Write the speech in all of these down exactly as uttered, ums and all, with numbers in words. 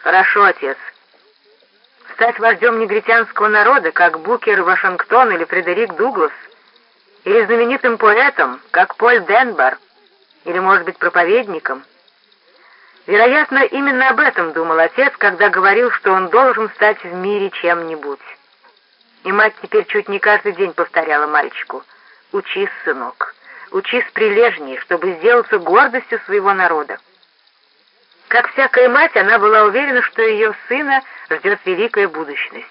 Хорошо, отец. Стать вождем негритянского народа, как Букер Вашингтон или Фредерик Дуглас, или знаменитым поэтом, как Поль Денбар, или, может быть, проповедником. Вероятно, именно об этом думал отец, когда говорил, что он должен стать в мире чем-нибудь. И мать теперь чуть не каждый день повторяла мальчику: «Учись, сынок, учись прилежнее, чтобы сделаться гордостью своего народа». Как всякая мать, она была уверена, что ее сына ждет великая будущность.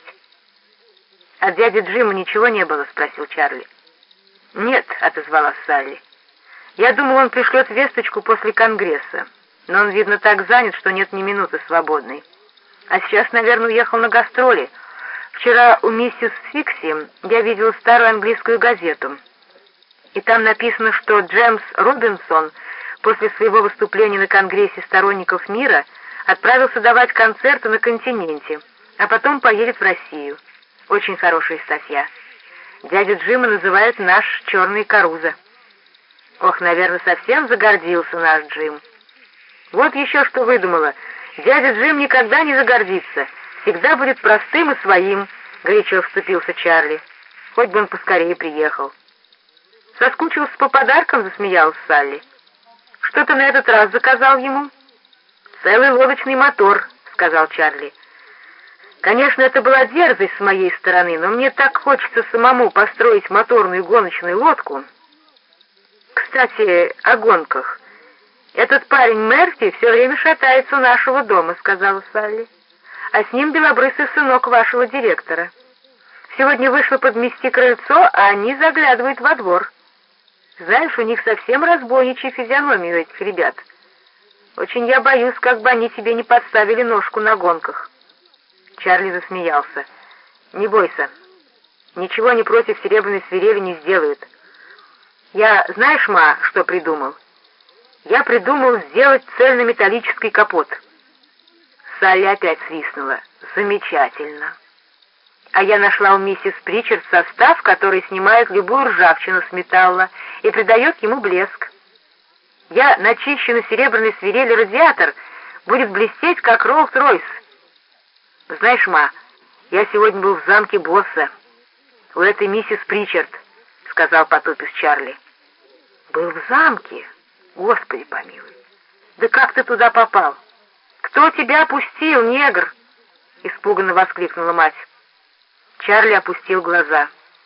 «От дяди Джима ничего не было?» — спросил Чарли. «Нет», — отозвалась Салли. «Я думал, он пришлет весточку после Конгресса, но он, видно, так занят, что нет ни минуты свободной. А сейчас, наверное, уехал на гастроли. Вчера у миссис Фикси я видела старую английскую газету, и там написано, что Джеймс Робинсон после своего выступления на Конгрессе сторонников мира отправился давать концерты на континенте, а потом поедет в Россию. Очень хорошая статья. Дядю Джима называют наш черный Карузо. Ох, наверное, совсем загордился наш Джим. Вот еще что выдумала. Дядя Джим никогда не загордится, всегда будет простым и своим, горячо вступился Чарли. Хоть бы он поскорее приехал. Соскучился по подаркам, засмеялась Салли. Что ты на этот раз заказал ему? Целый лодочный мотор, сказал Чарли. Конечно, это была дерзость с моей стороны, но мне так хочется самому построить моторную гоночную лодку. Кстати, о гонках. Этот парень Мерфи все время шатается у нашего дома, сказала Салли. А с ним белобрысый сынок вашего директора. Сегодня вышла подмести крыльцо, а они заглядывают во двор. Знаешь, у них совсем разбойничья физиономия у этих ребят. Очень я боюсь, как бы они тебе не подставили ножку на гонках. Чарли засмеялся. Не бойся. Ничего они против серебряной свирели не сделают. Я, знаешь, ма, что придумал? Я придумал сделать цельнометаллический капот. Салли опять свистнула. Замечательно. А я нашла у миссис Причард состав, который снимает любую ржавчину с металла и придает ему блеск. Я начищу на серебряной свирели радиатор, будет блестеть, как Роллс-Ройс. Знаешь, ма, я сегодня был в замке босса, у этой миссис Причард, сказал потупись Чарли. Был в замке? Господи помилуй. Да как ты туда попал? Кто тебя пустил, негр? Испуганно воскликнула мать. Чарли опустил глаза.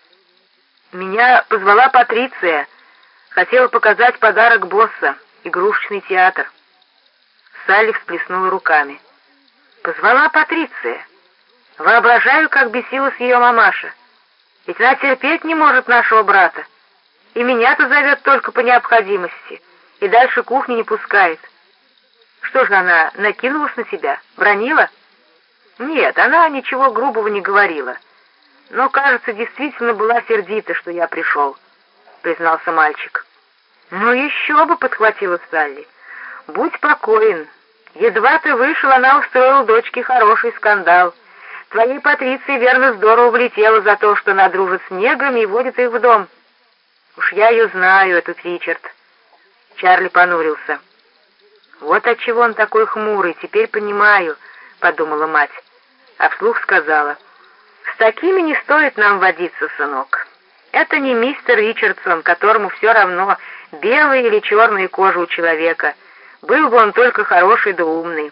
Меня позвала Патриция. Хотела показать подарок босса, игрушечный театр. Салли всплеснула руками. Позвала Патриция. Воображаю, как бесилась ее мамаша. Ведь она терпеть не может нашего брата. И меня-то зовет только по необходимости. И дальше кухни не пускает. Что же она, накинулась на тебя? Бранила? Нет, она ничего грубого не говорила. Но, кажется, действительно была сердита, что я пришел, признался мальчик. Ну еще бы, подхватила Салли. Будь покоен. Едва ты вышел, она устроила дочке хороший скандал. Твоей Патриции, верно, здорово влетело за то, что она дружит с неграми и водит их в дом. Уж я ее знаю, эту Ричард. Чарли понурился. Вот отчего он такой хмурый, теперь понимаю, подумала мать, а вслух сказала: с такими не стоит нам водиться, сынок. Это не мистер Ричардсон, которому все равно, белая или черная кожа у человека. Был бы он только хороший да умный.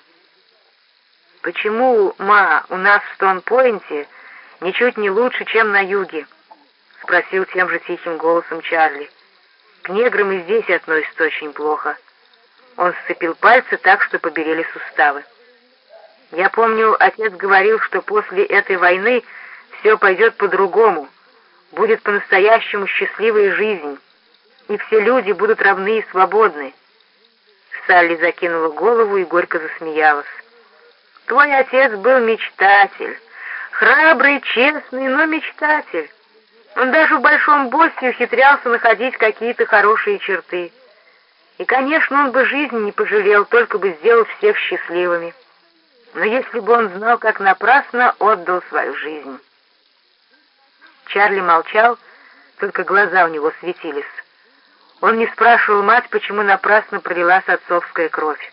Почему, ма, у нас в Стоун-Пойнте ничуть не лучше, чем на юге? Спросил тем же тихим голосом Чарли. К неграм и здесь относятся очень плохо. Он сцепил пальцы так, что побелели суставы. Я помню, отец говорил, что после этой войны все пойдет по-другому, будет по-настоящему счастливая жизнь, и все люди будут равны и свободны. Салли закинула голову и горько засмеялась. Твой отец был мечтатель, храбрый, честный, но мечтатель. Он даже в большом боссе ухитрялся находить какие-то хорошие черты. И, конечно, он бы жизни не пожалел, только бы сделал всех счастливыми. Но если бы он знал, как напрасно отдал свою жизнь. Чарли молчал, только глаза у него светились. Он не спрашивал мать, почему напрасно пролилась отцовская кровь.